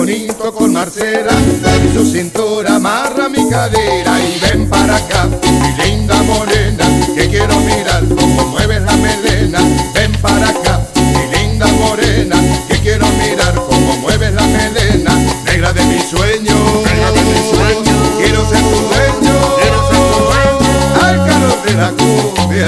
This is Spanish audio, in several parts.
bonito con Marcela, y su cintura amarra mi cadera. Y ven para acá, mi linda morena, que quiero mirar cómo mueves la melena. Ven para acá, mi linda morena, que quiero mirar cómo mueves la melena. Negra de mi sueño, quiero ser tu dueño, al calor de la cumbia.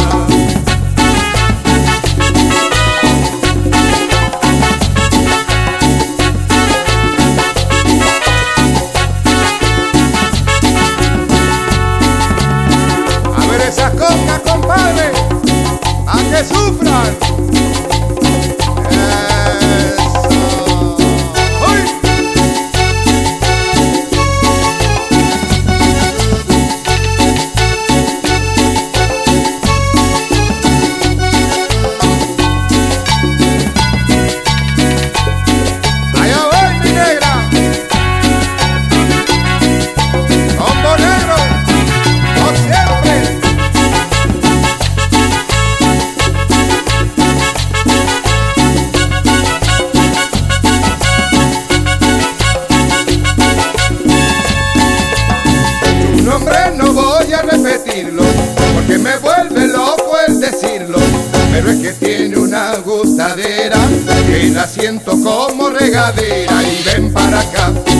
Esas congas, compadre, a que sufran. Eso. ¡Uy! Allá voy, mi negra. Combo negro, por siempre. No voy a repetirlo, porque me vuelve loco el decirlo, pero es que tiene una gustadera que la siento como regadera. Y ven para acá,